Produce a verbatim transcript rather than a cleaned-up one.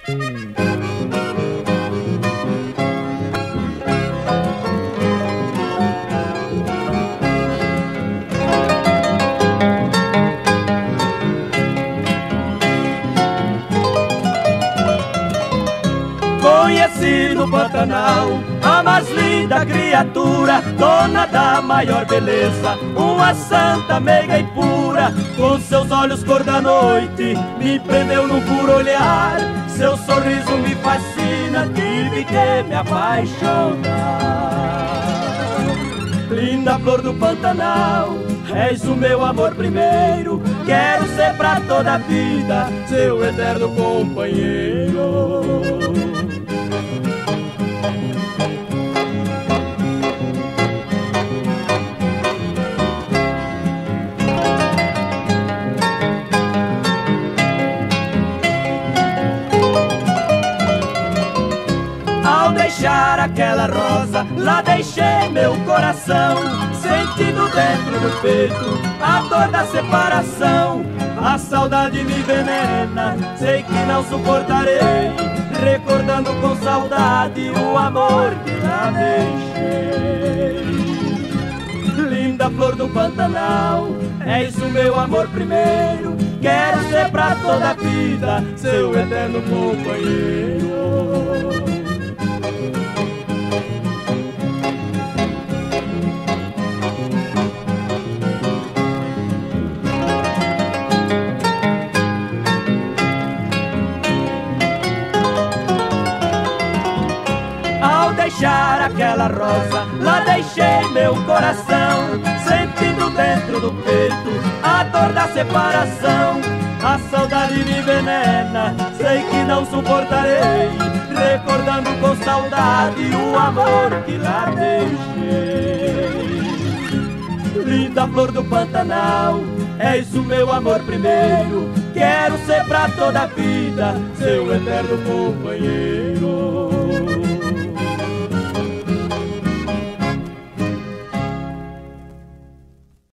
Conheci no Pantanal a mais linda criatura, dona da maior beleza, uma santa meiga e pura. Com seus olhos cor da noite me prendeu num puro olhar, seu sorriso me fascina, tive que me apaixonar. Linda flor do Pantanal, és o meu amor primeiro, quero ser pra toda a vida seu eterno companheiro. Ao deixar aquela rosa, lá deixei meu coração, sentindo dentro do peito a dor da separação. A saudade me envenena, sei que não suportarei, recordando com saudade o amor que lá deixei. Linda flor do Pantanal, és o meu amor primeiro, quero ser pra toda a vida seu eterno companheiro. Ao deixar aquela rosa, lá deixei meu coração, sentindo dentro do peito a dor da separação. A saudade me envenena, sei que não suportarei, recordando com saudade o amor que lá deixei. Linda flor do Pantanal, és o meu amor primeiro, quero ser pra toda a vida seu eterno companheiro.